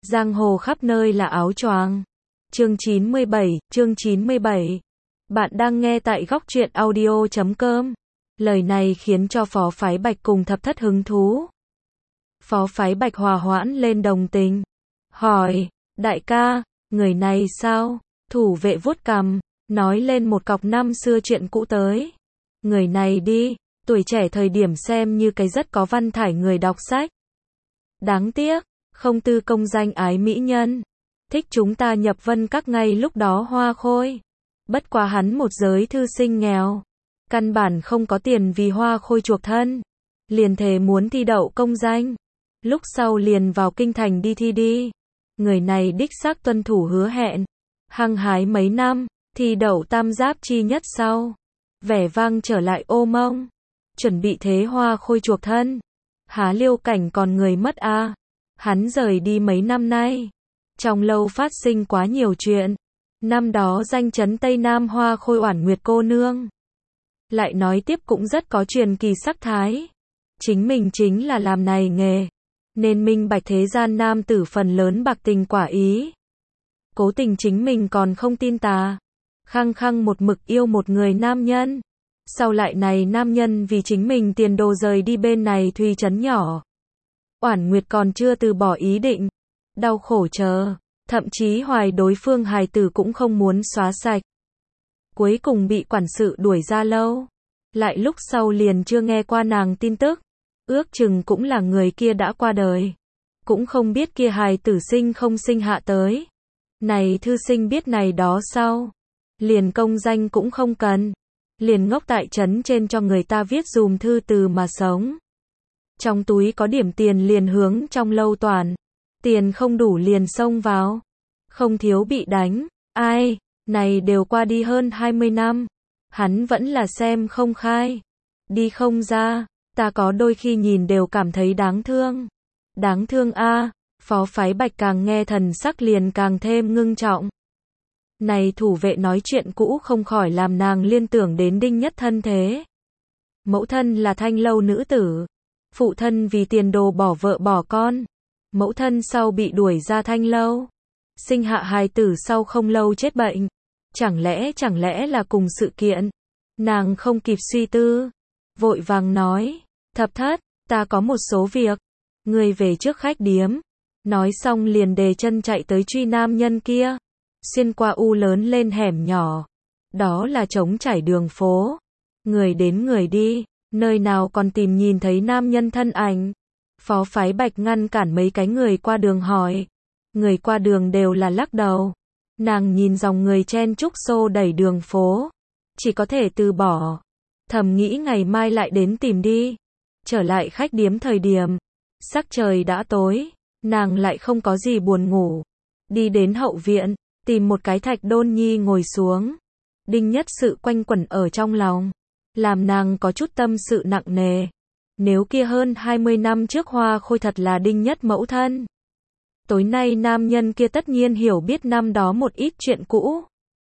Giang hồ khắp nơi là áo choàng. Chương 97. Bạn đang nghe tại góc truyện audio.com. Lời này khiến cho Phó Phái Bạch cùng Thập Thất hứng thú. Phó Phái Bạch hòa hoãn lên đồng tình. Hỏi, đại ca, người này sao? Thủ vệ vuốt cằm, nói lên một cọc năm xưa chuyện cũ tới. Người này đi, tuổi trẻ thời điểm xem như cái rất có văn thải người đọc sách. Đáng tiếc, không tư công danh ái mỹ nhân. Thích chúng ta nhập vân các ngay lúc đó hoa khôi. Bất quá hắn một giới thư sinh nghèo. Căn bản không có tiền vì hoa khôi chuộc thân. Liền thề muốn thi đậu công danh. Lúc sau liền vào kinh thành đi thi đi. Người này đích xác tuân thủ hứa hẹn. Hăng hái mấy năm, thi đậu tam giáp chi nhất sau. Vẻ vang trở lại ô mông. Chuẩn bị thế hoa khôi chuộc thân. Há Liêu Cảnh còn người mất a. Hắn rời đi mấy năm nay. Trong lâu phát sinh quá nhiều chuyện. Năm đó danh chấn Tây Nam hoa khôi Oản Nguyệt cô nương. Lại nói tiếp cũng rất có truyền kỳ sắc thái. Chính mình chính là làm này nghề. Nên minh bạch thế gian nam tử phần lớn bạc tình quả ý. Cố tình chính mình còn không tin tà. Khăng khăng một mực yêu một người nam nhân. Sau lại này nam nhân vì chính mình tiền đồ rời đi bên này Thùy trấn nhỏ. Oản Nguyệt còn chưa từ bỏ ý định. Đau khổ chờ. Thậm chí hoài đối phương hài tử cũng không muốn xóa sạch. Cuối cùng bị quản sự đuổi ra lâu. Lại lúc sau liền chưa nghe qua nàng tin tức. Ước chừng cũng là người kia đã qua đời. Cũng không biết kia hài tử sinh không sinh hạ tới. Này thư sinh biết này đó sau. Liền công danh cũng không cần. Liền ngốc tại trấn trên cho người ta viết dùm thư từ mà sống. Trong túi có điểm tiền liền hướng trong lâu toàn. Tiền không đủ liền xông vào. Không thiếu bị đánh. Ai, này đều qua đi hơn 20 năm. Hắn vẫn là xem không khai. Đi không ra, ta có đôi khi nhìn đều cảm thấy đáng thương. Đáng thương a. Phó Phái Bạch càng nghe thần sắc liền càng thêm ngưng trọng. Này thủ vệ nói chuyện cũ không khỏi làm nàng liên tưởng đến Đinh Nhất thân thế. Mẫu thân là thanh lâu nữ tử. Phụ thân vì tiền đồ bỏ vợ bỏ con. Mẫu thân sau bị đuổi ra thanh lâu. Sinh hạ hài tử sau không lâu chết bệnh. Chẳng lẽ là cùng sự kiện. Nàng không kịp suy tư. Vội vàng nói. Thập Thất, ta có một số việc. Người về trước khách điếm. Nói xong liền đề chân chạy tới truy nam nhân kia. Xuyên qua u lớn lên hẻm nhỏ. Đó là trống trải đường phố. Người đến người đi. Nơi nào còn tìm nhìn thấy nam nhân thân ảnh. Phó Phái Bạch ngăn cản mấy cái người qua đường hỏi. Người qua đường đều là lắc đầu. Nàng nhìn dòng người chen chúc xô đẩy đường phố. Chỉ có thể từ bỏ. Thầm nghĩ ngày mai lại đến tìm đi. Trở lại khách điếm thời điểm. Sắc trời đã tối. Nàng lại không có gì buồn ngủ. Đi đến hậu viện. Tìm một cái thạch đôn nhi ngồi xuống. Đinh Nhất sự quanh quẩn ở trong lòng. Làm nàng có chút tâm sự nặng nề. Nếu kia hơn 20 năm trước hoa khôi thật là Đinh Nhất mẫu thân. Tối nay nam nhân kia tất nhiên hiểu biết năm đó một ít chuyện cũ.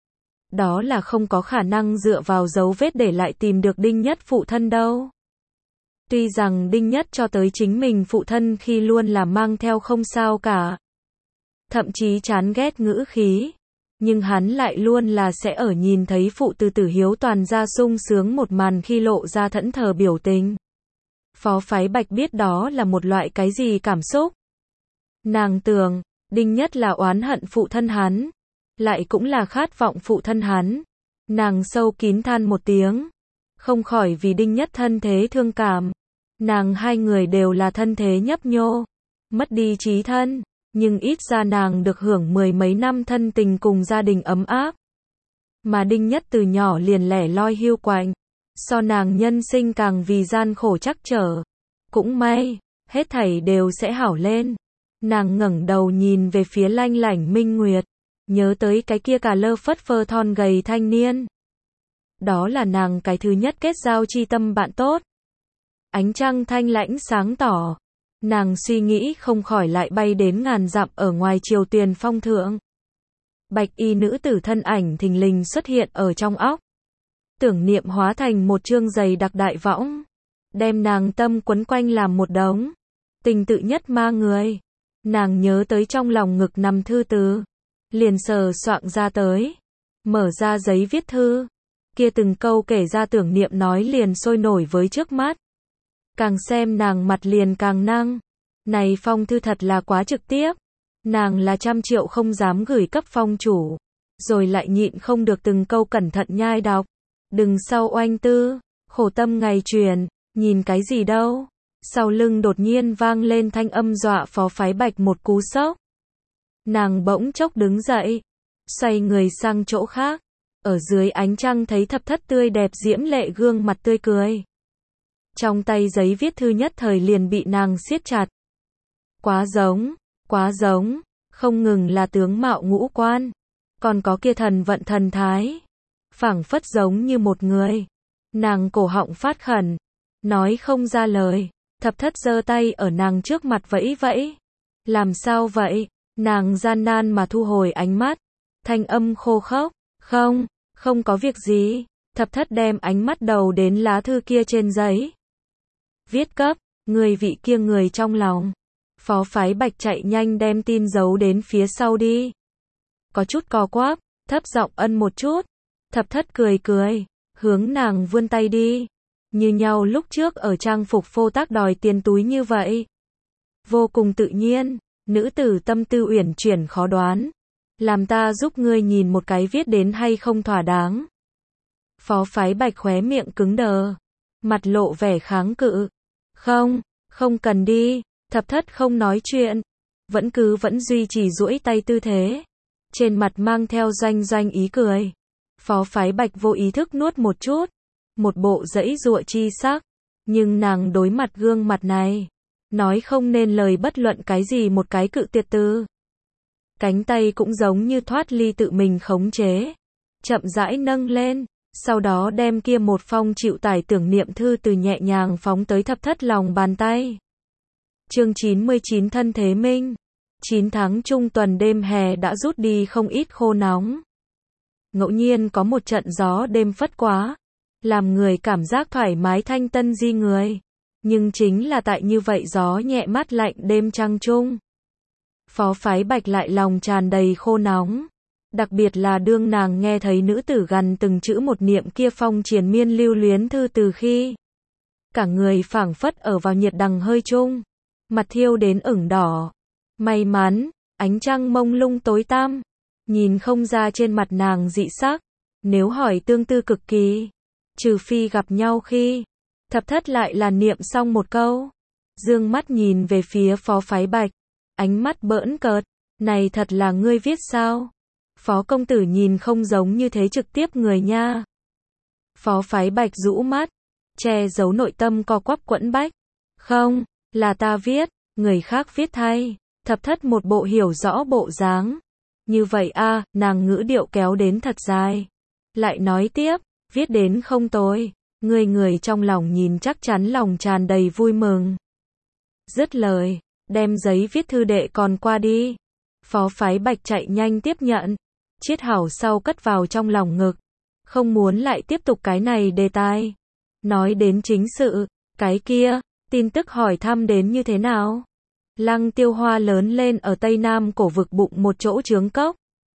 Đó là không có khả năng dựa vào dấu vết để lại tìm được Đinh Nhất phụ thân đâu. Tuy rằng Đinh Nhất cho tới chính mình phụ thân khi luôn là mang theo không sao cả. Thậm chí chán ghét ngữ khí. Nhưng hắn lại luôn là sẽ ở nhìn thấy phụ từ Tử Hiếu toàn ra sung sướng một màn khi lộ ra thẫn thờ biểu tình. Phó Phái Bạch biết đó là một loại cái gì cảm xúc. Nàng tưởng, Đinh Nhất là oán hận phụ thân hắn. Lại cũng là khát vọng phụ thân hắn. Nàng sâu kín than một tiếng. Không khỏi vì Đinh Nhất thân thế thương cảm. Nàng hai người đều là thân thế nhấp nhô. Mất đi chí thân. Nhưng ít ra nàng được hưởng mười mấy năm thân tình cùng gia đình ấm áp. Mà Đinh Nhất từ nhỏ liền lẻ loi hiu quạnh. So nàng nhân sinh càng vì gian khổ trắc trở. Cũng may, hết thảy đều sẽ hảo lên. Nàng ngẩng đầu nhìn về phía lanh lảnh minh nguyệt. Nhớ tới cái kia cà lơ phất phơ thon gầy thanh niên. Đó là nàng cái thứ nhất kết giao chi tâm bạn tốt. Ánh trăng thanh lãnh sáng tỏ. Nàng suy nghĩ không khỏi lại bay đến ngàn dặm ở ngoài Triều Tuyền phong thượng. Bạch y nữ tử thân ảnh thình lình xuất hiện ở trong óc. Tưởng niệm hóa thành một chương dày đặc đại võng. Đem nàng tâm quấn quanh làm một đống. Tình tự nhất ma người. Nàng nhớ tới trong lòng ngực nằm thư từ, liền sờ soạng ra tới, mở ra giấy viết thư, kia từng câu kể ra tưởng niệm nói liền sôi nổi với trước mắt. Càng xem nàng mặt liền càng năng. Này phong thư thật là quá trực tiếp. Nàng là 100 triệu không dám gửi cấp phong chủ. Rồi lại nhịn không được từng câu cẩn thận nhai đọc. Đừng sau oanh tư, khổ tâm ngày truyền, nhìn cái gì đâu. Sau lưng đột nhiên vang lên thanh âm dọa Phó Phái Bạch một cú sốc. Nàng bỗng chốc đứng dậy, xoay người sang chỗ khác. Ở dưới ánh trăng thấy Thập Thất tươi đẹp diễm lệ gương mặt tươi cười. Trong tay giấy viết thư nhất thời liền bị nàng siết chặt. Quá giống, không ngừng là tướng mạo ngũ quan, còn có kia thần vận thần thái, phảng phất giống như một người. Nàng cổ họng phát khẩn, nói không ra lời. Thập Thất giơ tay ở nàng trước mặt vẫy vẫy. Làm sao vậy? Nàng gian nan mà thu hồi ánh mắt, thanh âm khô khốc, không có việc gì. Thập Thất đem ánh mắt đầu đến lá thư kia trên giấy. Viết cấp, người vị kia người trong lòng. Phó Phái Bạch chạy nhanh đem tin giấu đến phía sau đi. Có chút co quắp, thấp giọng ân một chút. Thập Thất cười, hướng nàng vươn tay đi. Như nhau lúc trước ở trang phục phô tác đòi tiền túi như vậy. Vô cùng tự nhiên, nữ tử tâm tư uyển chuyển khó đoán. Làm ta giúp ngươi nhìn một cái viết đến hay không thỏa đáng. Phó Phái Bạch khóe miệng cứng đờ, mặt lộ vẻ kháng cự. Không cần đi. Thập Thất không nói chuyện, vẫn duy trì duỗi tay tư thế, trên mặt mang theo doanh ý cười. Phó Phái Bạch vô ý thức nuốt một chút, một bộ giãy giụa chi sắc, nhưng nàng đối mặt gương mặt này, nói không nên lời bất luận cái gì một cái cự tuyệt từ. Cánh tay cũng giống như thoát ly tự mình khống chế, chậm rãi nâng lên, sau đó đem kia một phong chịu tải tưởng niệm thư từ nhẹ nhàng phóng tới Thập Thất lòng bàn tay. Chương 99 Thân Thế Minh. 9 tháng trung tuần đêm hè đã rút đi không ít khô nóng. Ngẫu nhiên có một trận gió đêm phất quá, làm người cảm giác thoải mái thanh tân di người. Nhưng chính là tại như vậy gió nhẹ mát lạnh đêm trăng trung, Phó Phái Bạch lại lòng tràn đầy khô nóng. Đặc biệt là đương nàng nghe thấy nữ tử gần từng chữ một niệm kia phong triền miên lưu luyến thư từ khi. Cả người phảng phất ở vào nhiệt đằng hơi trung, mặt thiêu đến ửng đỏ. May mắn, ánh trăng mông lung tối tăm, nhìn không ra trên mặt nàng dị sắc. Nếu hỏi tương tư cực kỳ, trừ phi gặp nhau khi. Thập Thất lại là niệm xong một câu, dương mắt nhìn về phía Phó Phái Bạch, ánh mắt bỡn cợt, này thật là ngươi viết sao? Phó công tử nhìn không giống như thế trực tiếp người nha. Phó Phái Bạch rũ mắt, che giấu nội tâm co quắp quẫn bách. Không, là ta viết, người khác viết thay. Thập Thất một bộ hiểu rõ bộ dáng. Như vậy a, nàng ngữ điệu kéo đến thật dài. Lại nói tiếp, viết đến không tồi. Người trong lòng nhìn chắc chắn lòng tràn đầy vui mừng. Dứt lời, đem giấy viết thư đệ còn qua đi. Phó Phái Bạch chạy nhanh tiếp nhận, chiết hảo sau cất vào trong lòng ngực. Không muốn lại tiếp tục cái này đề tài. Nói đến chính sự, cái kia, tin tức hỏi thăm đến như thế nào? Lăng Tiêu Hoa lớn lên ở Tây Nam cổ vực bụng một chỗ trướng cốc.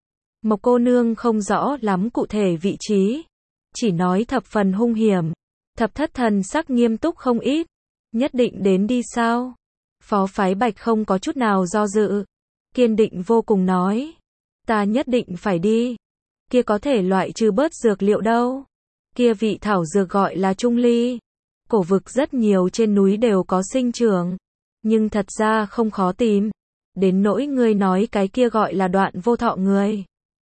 Mộc cô nương không rõ lắm cụ thể vị trí, chỉ nói thập phần hung hiểm. Thập Thất thần sắc nghiêm túc không ít. Nhất định đến đi sao? Phó Phái Bạch không có chút nào do dự, kiên định vô cùng nói. Ta nhất định phải đi. Kia có thể loại trừ bớt dược liệu đâu. Kia vị thảo dược gọi là trung ly. Cổ vực rất nhiều trên núi đều có sinh trưởng, nhưng thật ra không khó tìm. Đến nỗi ngươi nói cái kia gọi là đoạn vô thọ người.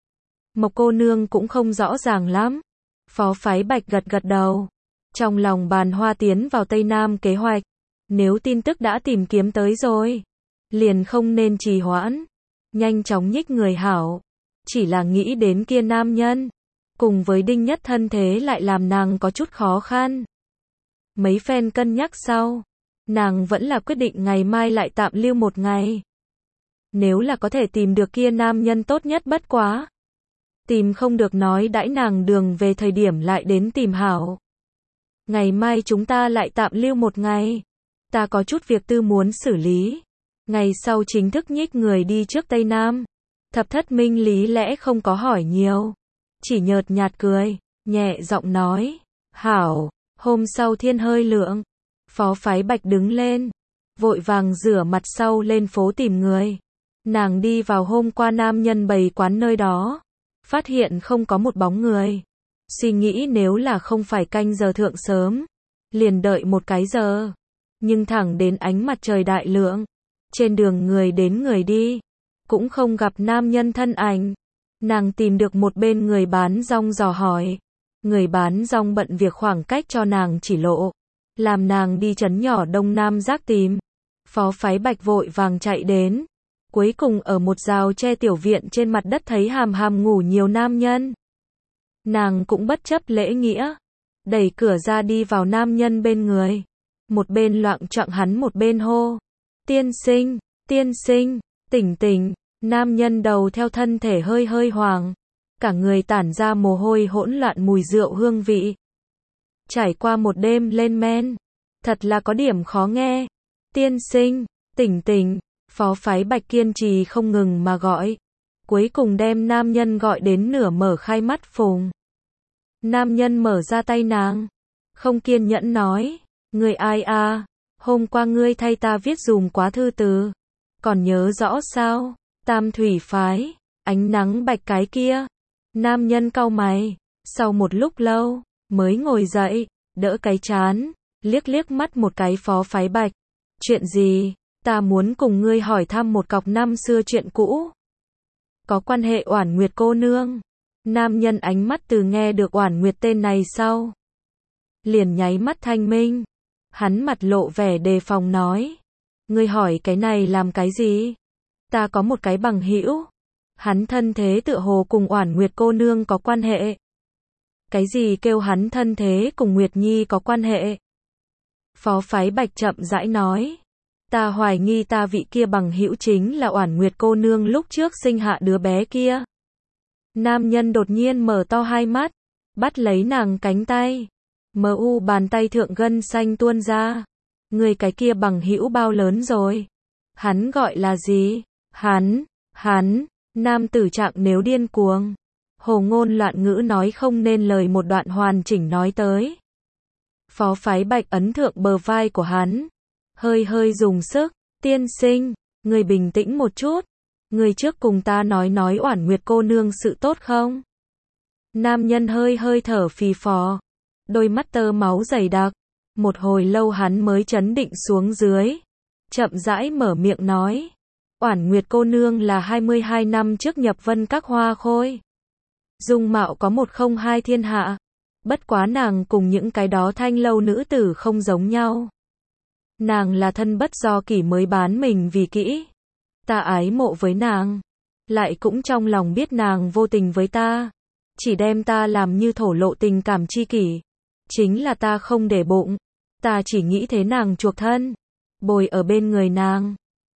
Mộc cô nương cũng không rõ ràng lắm. Phó Phái Bạch gật đầu. Trong lòng bàn hoa tiến vào Tây Nam kế hoạch. Nếu tin tức đã tìm kiếm tới rồi, liền không nên trì hoãn. Nhanh chóng nhích người hảo. Chỉ là nghĩ đến kia nam nhân, cùng với Đinh Nhất thân thế lại làm nàng có chút khó khăn. Mấy phen cân nhắc sau, nàng vẫn là quyết định ngày mai lại tạm lưu một ngày. Nếu là có thể tìm được kia nam nhân tốt nhất bất quá. Tìm không được nói đãi nàng đường về thời điểm lại đến tìm hảo. Ngày mai chúng ta lại tạm lưu một ngày. Ta có chút việc tư muốn xử lý. Ngày sau chính thức nhích người đi trước Tây Nam. Thập thất minh lý lẽ không có hỏi nhiều. Chỉ nhợt nhạt cười, nhẹ giọng nói. Hảo, hôm sau thiên hơi lượng. Phó Phái Bạch đứng lên. Vội vàng rửa mặt sau lên phố tìm người. Nàng đi vào hôm qua nam nhân bày quán nơi đó. Phát hiện không có một bóng người. Suy nghĩ nếu là không phải canh giờ thượng sớm. Liền đợi một cái giờ. Nhưng thẳng đến ánh mặt trời đại lượng. Trên đường người đến người đi. Cũng không gặp nam nhân thân ảnh. Nàng tìm được một bên người bán rong dò hỏi. Người bán rong bận việc khoảng cách cho nàng chỉ lộ. Làm nàng đi trấn nhỏ Đông Nam Giác tìm. Phó Phái Bạch vội vàng chạy đến. Cuối cùng ở một rào tre tiểu viện trên mặt đất thấy hàm hàm ngủ nhiều nam nhân. Nàng cũng bất chấp lễ nghĩa. Đẩy cửa ra đi vào nam nhân bên người. Một bên loạng choạng hắn một bên hô. Tiên sinh, tỉnh tỉnh. Nam nhân đầu theo thân thể hơi hơi hoàng. Cả người tản ra mồ hôi hỗn loạn mùi rượu hương vị. Trải qua một đêm lên men. Thật là có điểm khó nghe. Tiên sinh, tỉnh tỉnh. Phó Phái Bạch kiên trì không ngừng mà gọi. Cuối cùng đem nam nhân gọi đến nửa mở khai mắt phùng. Nam nhân mở ra tay nàng. Không kiên nhẫn nói. Người ai à? Hôm qua ngươi thay ta viết dùm quá thư từ. Còn nhớ rõ sao? Tam thủy phái. Ánh nắng bạch cái kia. Nam nhân cau mày. Sau một lúc lâu. Mới ngồi dậy. Đỡ cái trán. Liếc liếc mắt một cái Phó Phái Bạch. Chuyện gì? Ta muốn cùng ngươi hỏi thăm một cọc năm xưa chuyện cũ. Có quan hệ Oản Nguyệt cô nương. Nam nhân ánh mắt từ nghe được Oản Nguyệt tên này sau. Liền nháy mắt thanh minh. Hắn mặt lộ vẻ đề phòng nói. Ngươi hỏi cái này làm cái gì? Ta có một cái bằng hữu. Hắn thân thế tựa hồ cùng Oản Nguyệt cô nương có quan hệ. Cái gì kêu hắn thân thế cùng Nguyệt Nhi có quan hệ? Phó Phái Bạch chậm rãi nói. Ta hoài nghi ta vị kia bằng hữu chính là Oản Nguyệt cô nương lúc trước sinh hạ đứa bé kia. Nam nhân đột nhiên mở to hai mắt, bắt lấy nàng cánh tay. Bàn tay thượng gân xanh tuôn ra. Người cái kia bằng hữu bao lớn rồi? Hắn gọi là gì? Hắn, nam tử trạng nếu điên cuồng. Hồ ngôn loạn ngữ nói không nên lời một đoạn hoàn chỉnh nói tới. Phó Phái Bạch ấn thượng bờ vai của hắn. Hơi hơi dùng sức. Tiên sinh, người bình tĩnh một chút. Người trước cùng ta nói Oản Nguyệt cô nương sự tốt không? Nam nhân hơi hơi thở phì phò. Đôi mắt tơ máu dày đặc. Một hồi lâu hắn mới trấn định xuống dưới. Chậm rãi mở miệng nói. Oản Nguyệt cô nương là 22 năm trước nhập Vân Các hoa khôi. Dung mạo có một không hai thiên hạ. Bất quá nàng cùng những cái đó thanh lâu nữ tử không giống nhau. Nàng là thân bất do kỷ mới bán mình vì kỹ. Ta ái mộ với nàng. Lại cũng trong lòng biết nàng vô tình với ta. Chỉ đem ta làm như thổ lộ tình cảm chi kỷ. Chính là ta không để bụng. Ta chỉ nghĩ thế nàng chuộc thân. Bồi ở bên người nàng.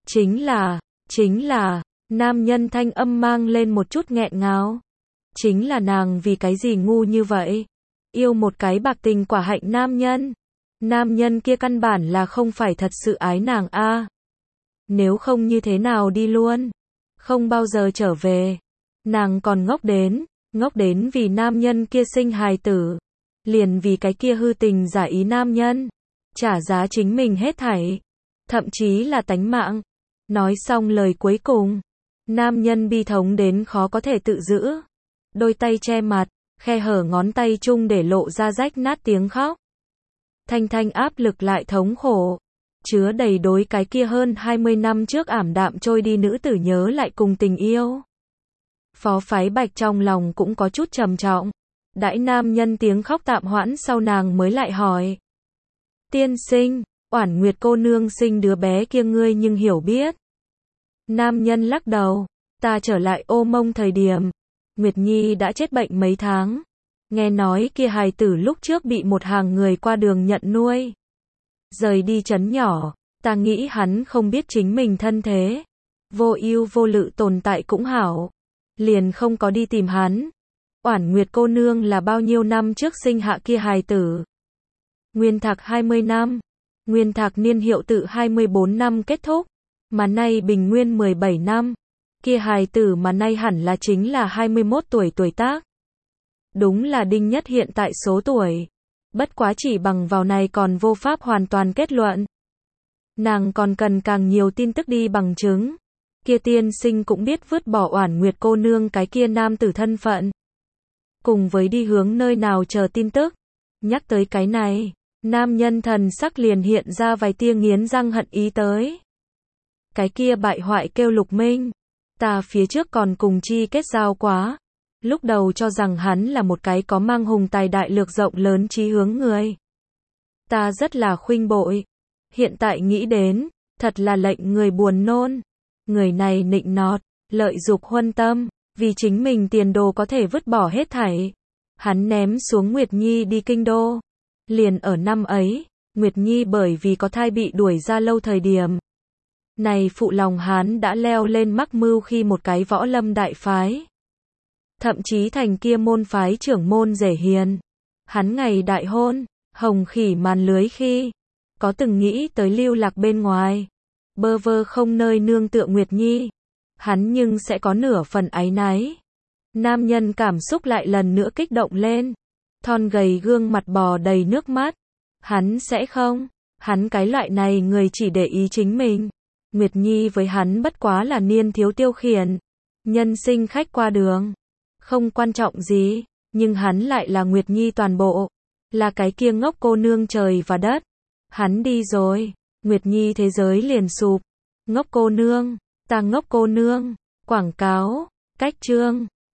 Chính là, nam nhân thanh âm mang lên một chút nghẹn ngào. Chính là nàng vì cái gì ngu như vậy? Yêu một cái bạc tình quả hạnh nam nhân. Nam nhân kia căn bản là không phải thật sự ái nàng a. Nếu không như thế nào đi luôn. Không bao giờ trở về. Nàng còn ngốc đến vì nam nhân kia sinh hài tử. Liền vì cái kia hư tình giả ý nam nhân. Trả giá chính mình hết thảy. Thậm chí là tánh mạng. Nói xong lời cuối cùng. Nam nhân bi thống đến khó có thể tự giữ. Đôi tay che mặt, khe hở ngón tay chung để lộ ra rách nát tiếng khóc. Thanh áp lực lại thống khổ. Chứa đầy đối cái kia hơn 20 năm trước ảm đạm trôi đi nữ tử nhớ lại cùng tình yêu. Phó Phái Bạch trong lòng cũng có chút trầm trọng. Đãi nam nhân tiếng khóc tạm hoãn sau nàng mới lại hỏi. Tiên sinh, Oản Nguyệt cô nương sinh đứa bé kia ngươi nhưng hiểu biết. Nam nhân lắc đầu. Ta trở lại Ô Mông thời điểm. Nguyệt Nhi đã chết bệnh mấy tháng. Nghe nói kia hài tử lúc trước bị một hàng người qua đường nhận nuôi. Rời đi trấn nhỏ. Ta nghĩ hắn không biết chính mình thân thế. Vô ưu vô lự tồn tại cũng hảo. Liền không có đi tìm hắn. Oản Nguyệt cô nương là bao nhiêu năm trước sinh hạ kia hài tử? Nguyên Thạc 20 năm. Nguyên Thạc niên hiệu tự 24 năm kết thúc. Mà nay bình nguyên 17 năm. Kia hài tử mà nay hẳn là chính là 21 tuổi tuổi tác. Đúng là Đinh Nhất hiện tại số tuổi. Bất quá chỉ bằng vào này còn vô pháp hoàn toàn kết luận. Nàng còn cần càng nhiều tin tức đi bằng chứng. Kia tiên sinh cũng biết vứt bỏ Oản Nguyệt cô nương cái kia nam tử thân phận. Cùng với đi hướng nơi nào chờ tin tức. Nhắc tới cái này, nam nhân thần sắc liền hiện ra vài tia nghiến răng hận ý tới. Cái kia bại hoại kêu Lục Minh. Ta phía trước còn cùng chi kết giao quá. Lúc đầu cho rằng hắn là một cái có mang hùng tài đại lược rộng lớn chí hướng người. Ta rất là khuynh bội. Hiện tại nghĩ đến, thật là lệnh người buồn nôn. Người này nịnh nọt, lợi dục huân tâm, vì chính mình tiền đồ có thể vứt bỏ hết thảy. Hắn ném xuống Nguyệt Nhi đi kinh đô. Liền ở năm ấy, Nguyệt Nhi bởi vì có thai bị đuổi ra lâu thời điểm. Này phụ lòng hắn đã leo lên mắc mưu khi một cái võ lâm đại phái. Thậm chí thành kia môn phái trưởng môn rể hiền. Hắn ngày đại hôn, hồng khỉ màn lưới khi, có từng nghĩ tới lưu lạc bên ngoài. Bơ vơ không nơi nương tựa Nguyệt Nhi. Hắn nhưng sẽ có nửa phần áy náy. Nam nhân cảm xúc lại lần nữa kích động lên. Thon gầy gương mặt bò đầy nước mắt. Hắn sẽ không. Hắn cái loại này người chỉ để ý chính mình. Nguyệt Nhi với hắn bất quá là niên thiếu tiêu khiển. Nhân sinh khách qua đường. Không quan trọng gì. Nhưng hắn lại là Nguyệt Nhi toàn bộ. Là cái kia ngốc cô nương trời và đất. Hắn đi rồi. Nguyệt Nhi thế giới liền sụp. Ngốc cô nương. Ta ngốc cô nương. Quảng cáo. Cách chương.